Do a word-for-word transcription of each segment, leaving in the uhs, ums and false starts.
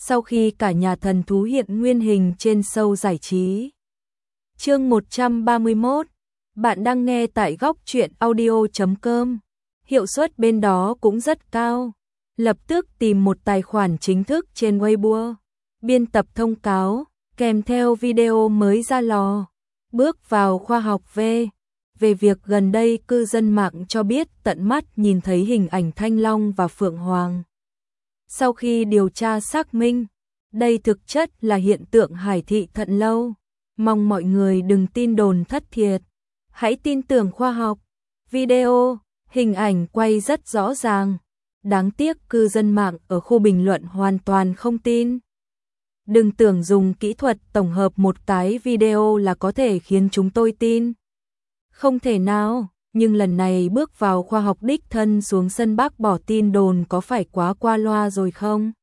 sau khi cả nhà thần thú hiện nguyên hình trên show giải trí. Chương một trăm ba mươi mốt, bạn đang nghe tại góc truyện audio chấm com. Hiệu suất bên đó cũng rất cao. Lập tức tìm một tài khoản chính thức trên Weibo, biên tập thông cáo, kèm theo video mới ra lò. Bước vào khoa học về, về việc gần đây cư dân mạng cho biết tận mắt nhìn thấy hình ảnh Thanh Long và Phượng Hoàng. Sau khi điều tra xác minh, đây thực chất là hiện tượng hải thị thận lâu. Mong mọi người đừng tin đồn thất thiệt, hãy tin tưởng khoa học. Video, hình ảnh quay rất rõ ràng. Đáng tiếc cư dân mạng ở khu bình luận hoàn toàn không tin. Đừng tưởng dùng kỹ thuật tổng hợp một cái video là có thể khiến chúng tôi tin. Không thể nào, nhưng lần này bước vào khoa học đích thân xuống sân bác bỏ tin đồn có phải quá qua loa rồi không?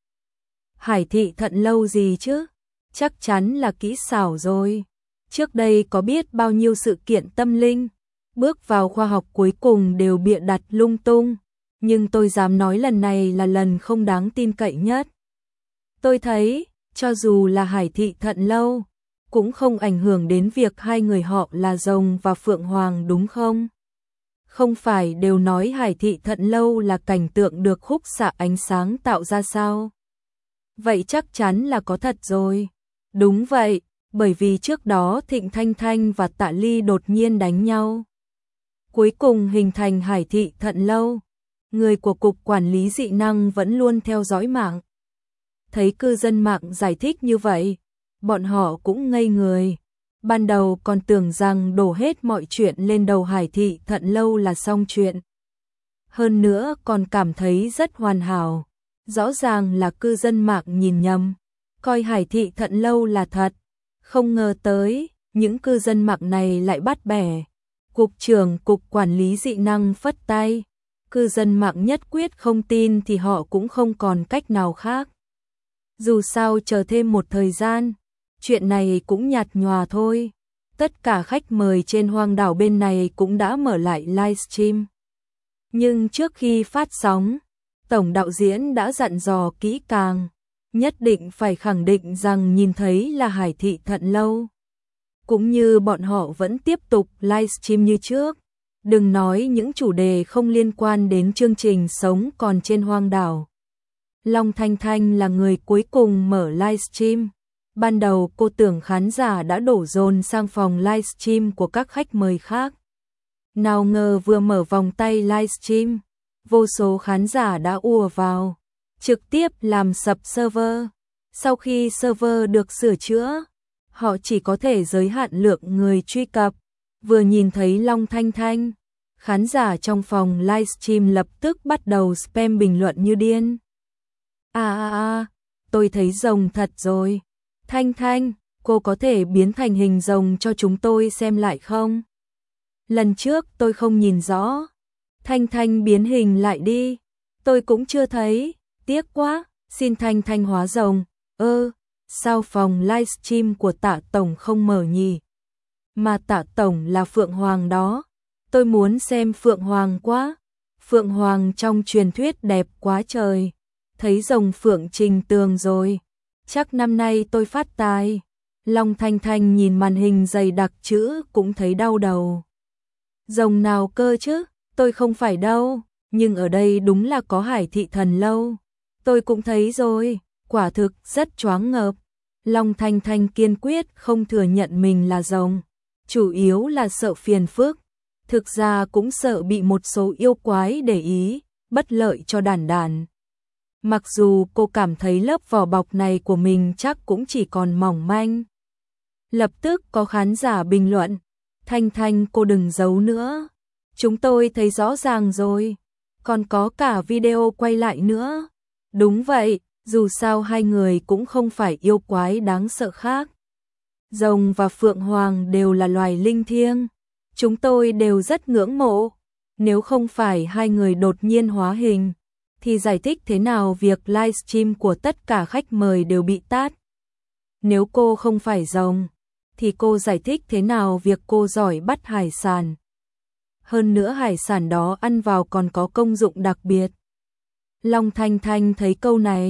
Hải thị thận lâu gì chứ? Chắc chắn là kỹ xảo rồi. Trước đây có biết bao nhiêu sự kiện tâm linh, bước vào khoa học cuối cùng đều bịa đặt lung tung. Nhưng tôi dám nói lần này là lần không đáng tin cậy nhất. Tôi thấy, cho dù là hải thị thận lâu, cũng không ảnh hưởng đến việc hai người họ là rồng và phượng hoàng đúng không? Không phải đều nói hải thị thận lâu là cảnh tượng được khúc xạ ánh sáng tạo ra sao? Vậy chắc chắn là có thật rồi. Đúng vậy, bởi vì trước đó Thịnh Thanh Thanh và Tạ Ly đột nhiên đánh nhau. Cuối cùng hình thành hải thị thận lâu. Người của Cục Quản lý Dị năng vẫn luôn theo dõi mạng. Thấy cư dân mạng giải thích như vậy, bọn họ cũng ngây người. Ban đầu còn tưởng rằng đổ hết mọi chuyện lên đầu hải thị thận lâu là xong chuyện. Hơn nữa còn cảm thấy rất hoàn hảo. Rõ ràng là cư dân mạng nhìn nhầm, coi hải thị thận lâu là thật. Không ngờ tới, những cư dân mạng này lại bắt bẻ. Cục trưởng Cục Quản lý Dị năng phất tay. Cư dân mạng nhất quyết không tin thì họ cũng không còn cách nào khác. Dù sao chờ thêm một thời gian, chuyện này cũng nhạt nhòa thôi. Tất cả khách mời trên hoang đảo bên này cũng đã mở lại livestream. Nhưng trước khi phát sóng, tổng đạo diễn đã dặn dò kỹ càng, nhất định phải khẳng định rằng nhìn thấy là hải thị thận lâu. Cũng như bọn họ vẫn tiếp tục livestream như trước. Đừng nói những chủ đề không liên quan đến chương trình sống còn trên hoang đảo. Long Thanh Thanh là người cuối cùng mở livestream. Ban đầu cô tưởng khán giả đã đổ dồn sang phòng livestream của các khách mời khác. Nào ngờ vừa mở vòng tay livestream, vô số khán giả đã ùa vào, trực tiếp làm sập server. Sau khi server được sửa chữa, họ chỉ có thể giới hạn lượng người truy cập. Vừa nhìn thấy Long Thanh Thanh, khán giả trong phòng livestream lập tức bắt đầu spam bình luận như điên. À à à, tôi thấy rồng thật rồi. Thanh Thanh, cô có thể biến thành hình rồng cho chúng tôi xem lại không? Lần trước tôi không nhìn rõ. Thanh Thanh biến hình lại đi. Tôi cũng chưa thấy, tiếc quá, xin Thanh Thanh hóa rồng. Ơ, sao phòng livestream của Tạ Tổng không mở nhỉ? Mà Tạ Tổng là Phượng Hoàng đó. Tôi muốn xem Phượng Hoàng quá. Phượng Hoàng trong truyền thuyết đẹp quá trời. Thấy rồng Phượng Trình Tường rồi. Chắc năm nay tôi phát tài. Long Thanh Thanh nhìn màn hình dày đặc chữ cũng thấy đau đầu. Rồng nào cơ chứ? Tôi không phải đâu. Nhưng ở đây đúng là có hải thị thần lâu. Tôi cũng thấy rồi. Quả thực rất choáng ngợp. Long Thanh Thanh kiên quyết không thừa nhận mình là rồng. Chủ yếu là sợ phiền phức. Thực ra cũng sợ bị một số yêu quái để ý, bất lợi cho đàn đàn. Mặc dù cô cảm thấy lớp vỏ bọc này của mình chắc cũng chỉ còn mỏng manh. Lập tức có khán giả bình luận, Thanh Thanh cô đừng giấu nữa. Chúng tôi thấy rõ ràng rồi. Còn có cả video quay lại nữa. Đúng vậy, dù sao hai người cũng không phải yêu quái đáng sợ khác. Rồng và Phượng Hoàng đều là loài linh thiêng. Chúng tôi đều rất ngưỡng mộ. Nếu không phải hai người đột nhiên hóa hình, thì giải thích thế nào việc livestream của tất cả khách mời đều bị tát? Nếu cô không phải rồng, thì cô giải thích thế nào việc cô giỏi bắt hải sản? Hơn nữa hải sản đó ăn vào còn có công dụng đặc biệt. Long Thanh Thanh thấy câu này,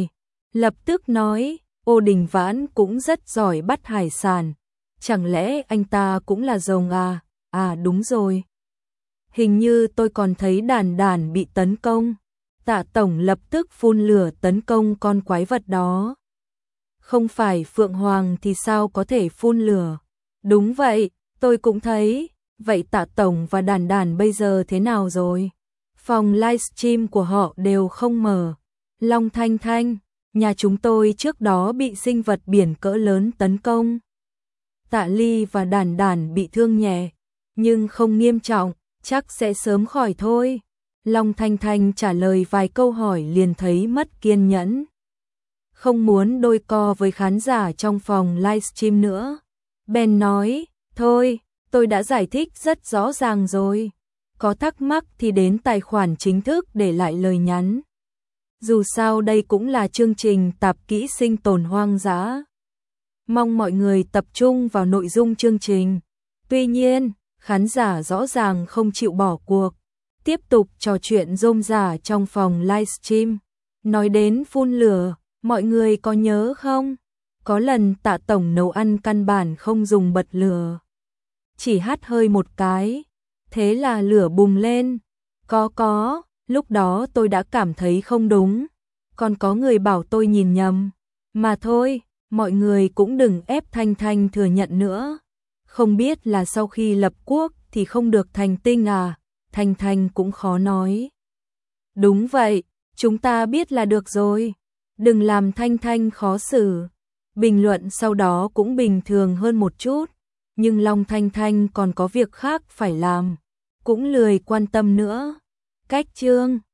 lập tức nói, Ô Đình Vãn cũng rất giỏi bắt hải sản, chẳng lẽ anh ta cũng là rồng à? À đúng rồi. Hình như tôi còn thấy Đàn Đàn bị tấn công. Tạ Tổng lập tức phun lửa tấn công con quái vật đó. Không phải Phượng Hoàng thì sao có thể phun lửa? Đúng vậy, tôi cũng thấy. Vậy Tạ Tổng và Đàn Đàn bây giờ thế nào rồi? Phòng livestream của họ đều không mở. Long Thanh Thanh, nhà chúng tôi trước đó bị sinh vật biển cỡ lớn tấn công. Tạ Ly và Đàn Đàn bị thương nhẹ, nhưng không nghiêm trọng, chắc sẽ sớm khỏi thôi. Long Thanh Thanh trả lời vài câu hỏi liền thấy mất kiên nhẫn. Không muốn đôi co với khán giả trong phòng livestream nữa. Ben nói, thôi, tôi đã giải thích rất rõ ràng rồi. Có thắc mắc thì đến tài khoản chính thức để lại lời nhắn. Dù sao đây cũng là chương trình tạp kỹ sinh tồn hoang dã. Mong mọi người tập trung vào nội dung chương trình. Tuy nhiên, khán giả rõ ràng không chịu bỏ cuộc. Tiếp tục trò chuyện rôm rả trong phòng livestream. Nói đến phun lửa, mọi người có nhớ không? Có lần Tạ Tổng nấu ăn căn bản không dùng bật lửa. Chỉ hắt hơi một cái. Thế là lửa bùng lên. Có có, lúc đó tôi đã cảm thấy không đúng. Còn có người bảo tôi nhìn nhầm. Mà thôi, mọi người cũng đừng ép Thanh Thanh thừa nhận nữa. Không biết là sau khi lập quốc thì không được thành tinh à? Thanh Thanh cũng khó nói. Đúng vậy, chúng ta biết là được rồi. Đừng làm Thanh Thanh khó xử. Bình luận sau đó cũng bình thường hơn một chút. Nhưng Long Thanh Thanh còn có việc khác phải làm. Cũng lười quan tâm nữa. Cách chương